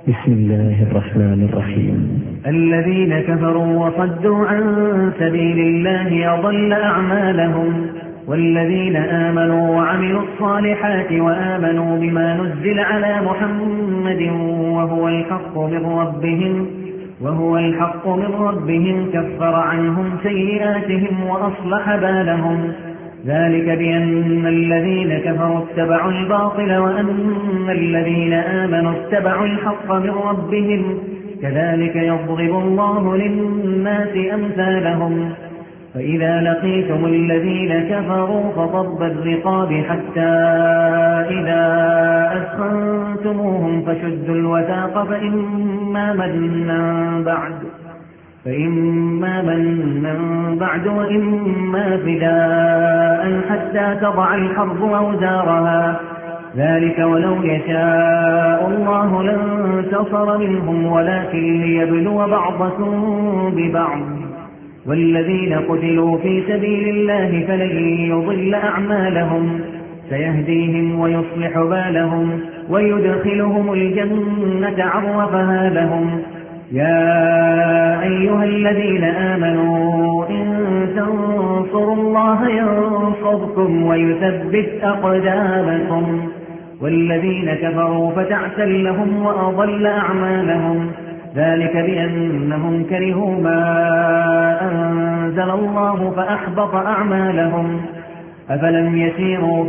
بسم الله الرحمن الرحيم. الذين كفروا وصدوا عن سبيل الله أضل أعمالهم، والذين آمنوا وعملوا الصالحات وآمنوا بما نزل على محمد وهو الحق من ربهم كفر عنهم سيئاتهم وأصلح بالهم. ذلك بأن الذين كفروا اتبعوا الباطل وأن الذين آمنوا اتبعوا الحق من ربهم، كذلك يضرب الله للناس أمثالهم. فإذا لقيتم الذين كفروا فضرب الرقاب حتى إذا أثخنتموهم فشدوا الوثاق فإما منا بعد وإما فداء حتى تضع الحرب أوزارها. ذلك ولو يشاء الله لانتصر منهم ولكن ليبلو بعضكم ببعض. والذين قتلوا في سبيل الله فلن يضل أعمالهم، سيهديهم ويصلح بالهم ويدخلهم الجنة عرفها لهم. يا أيها الذين آمنوا إن تنصروا الله ينصركم ويثبت أقدامكم. والذين كفروا فتعسا لهم وأضل أعمالهم، ذلك بأنهم كرهوا ما أنزل الله فأحبط أعمالهم. أفلم يسيروا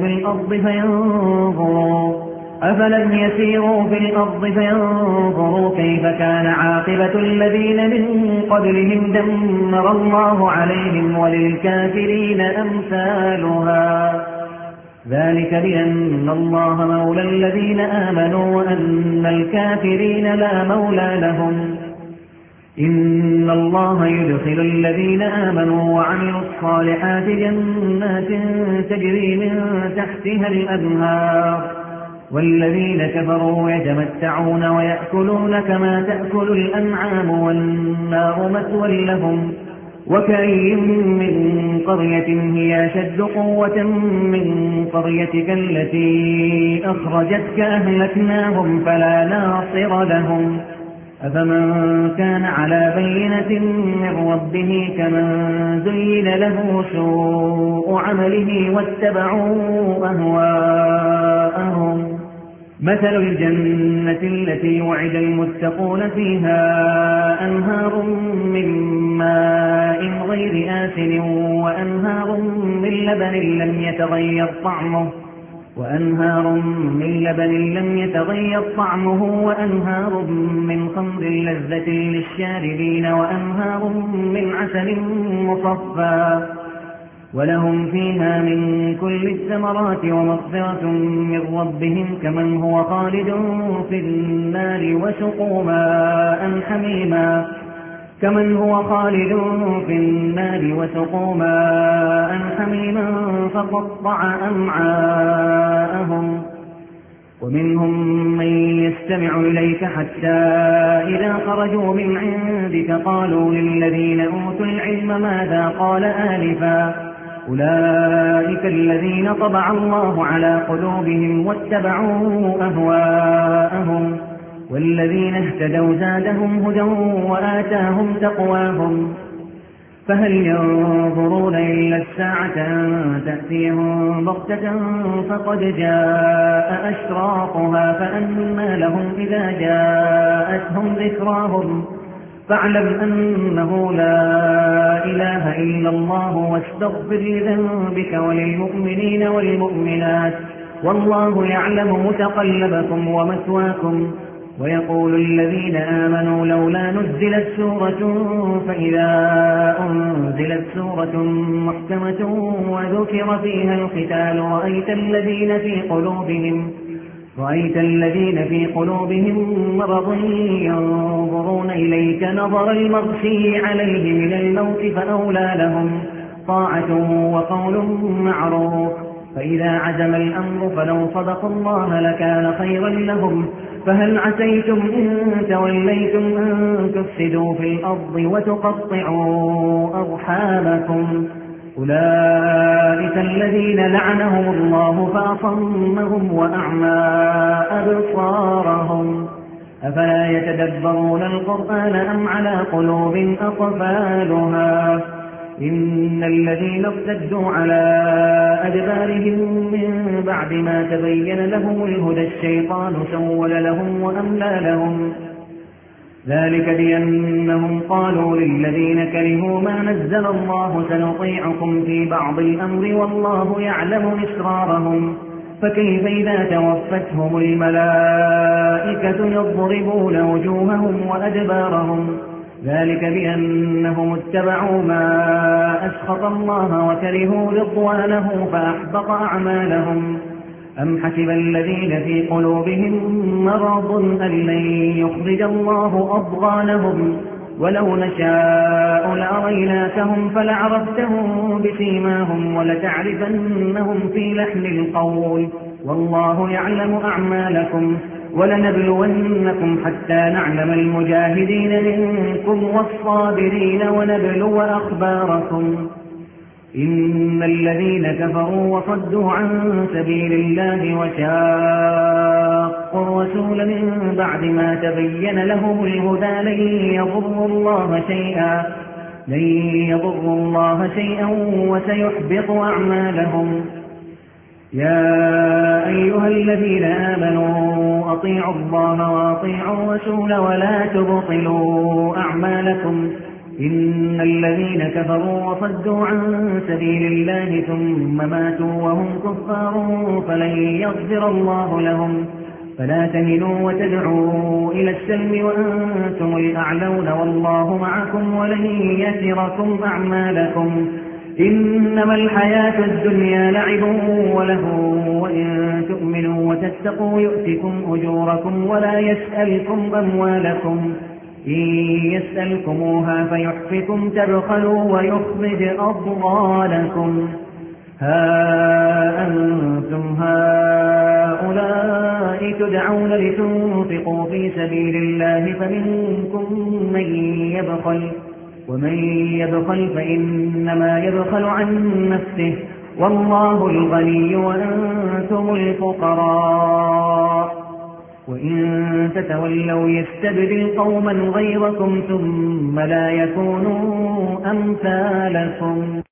في الأرض فينظروا كيف كان عاقبة الذين من قبلهم دمر الله عليهم وللكافرين أمثالها. ذلك بأن الله مولى الذين آمنوا وأن الكافرين لا مولى لهم. إن الله يدخل الذين آمنوا وعملوا الصالحات جنات تجري من تحتها الأنهار، والذين كفروا يتمتعون ويأكلون كما تأكل الأنعام والنار مثوى لهم. وكأي من قرية هي أشد قوة من قريتك التي أخرجتك أهلكناهم فلا ناصر لهم. أفمن كان على بينة من ربه كمن زين له سوء عمله واتبعوا أهواءهم. مثل الجنة التي وعد المتقون فيها أنهار من ماء غير آسن وأنهار من لبن لم يتغير طعمه وأنهار من خمر لذة للشاربين وأنهار من عسل مصفى، ولهم فيها من كل الثمرات ومغفرة من ربهم كمن هو خالد في النار وسقوا ماء حميما فقطع أمعاءهم. ومنهم من يستمع إليك حتى إذا خرجوا من عندك قالوا للذين أوتوا العلم ماذا قال آنفا، أولئك الذين طبع الله على قلوبهم واتبعوا أهواءهم. والذين اهتدوا زادهم هدى وآتاهم تقواهم. فهل ينظرون إلا الساعة أن تأتيهم بغتة فقد جاء أشراطها فأنى لهم إذا جاءتهم ذكراهم. فاعلم أنه لا إله إلا الله واستغفر لذنبك وللمؤمنين والمؤمنات، والله يعلم متقلبكم ومثواكم. ويقول الذين آمنوا لولا نزلت سورة، فإذا أنزلت سورة محكمة وذكر فيها القتال رأيت الذين في قلوبهم مرض ينظرون إليك نظر المغشي عليه من الموت فأولى لهم طاعة وقول معروف. فإذا عزم الأمر فلو صدقوا الله لكان خيرا لهم. فهل عسيتم إن توليتم أن تفسدوا في الأرض وتقطعوا أرحامكم؟ أولئك الذين لعنهم الله فأصمهم وأعمى أبصارهم. أفلا يتدبرون القرآن أم على قلوب أقفالها إن الذين ارتدوا على أدبارهم من بعد ما تبين لهم الهدى الشيطان سول لهم وأملى لهم ذلك بأنهم قالوا للذين كرهوا ما نزل الله سنطيعكم في بعض الأمر والله يعلم إسرارهم فكيف إذا توفتهم الملائكة يضربون وجوههم وأدبارهم ذلك بأنهم اتبعوا ما أسخط الله وكرهوا رضوانه فأحبط أعمالهم أم حسب الذين في قلوبهم مرض أن لن يخرج الله أضغانهم ولو نشاء لأريناكهم فلعرفتهم بسيماهم ولتعرفنهم في لحن القول والله يعلم أعمالكم ولنبلونكم حتى نعلم المجاهدين منكم والصابرين ونبلو أخباركم إن الذين كفروا وصدوا عن سبيل الله وشاقوا الرسول من بعد ما تبين لهم الهدى لن يضروا الله شيئا وسيحبط أعمالهم يا أيها الذين آمنوا أطيعوا الله وأطيعوا الرسول ولا تبطلوا أعمالكم إن الذين كفروا وصدوا عن سبيل الله ثم ماتوا وهم كفار فلن يغفر الله لهم فلا تهنوا وتدعوا إلى السلم وأنتم الأعلون والله معكم ولن يتركم أعمالكم إنما الحياة الدنيا لعب وله وإن تؤمنوا وتتقوا يؤتكم أجوركم ولا يسألكم أموالكم إن يسألكموها فيحفكم تبخلوا ويخرج أضغانكم ها أنتم هؤلاء تدعون لتنفقوا في سبيل الله فمنكم من يبخل ومن يبخل فإنما يبخل عن نفسه والله الغني وأنتم الفقراء وإن تتولوا يستبدل قوما غيركم ثم لا يكونوا أمثالكم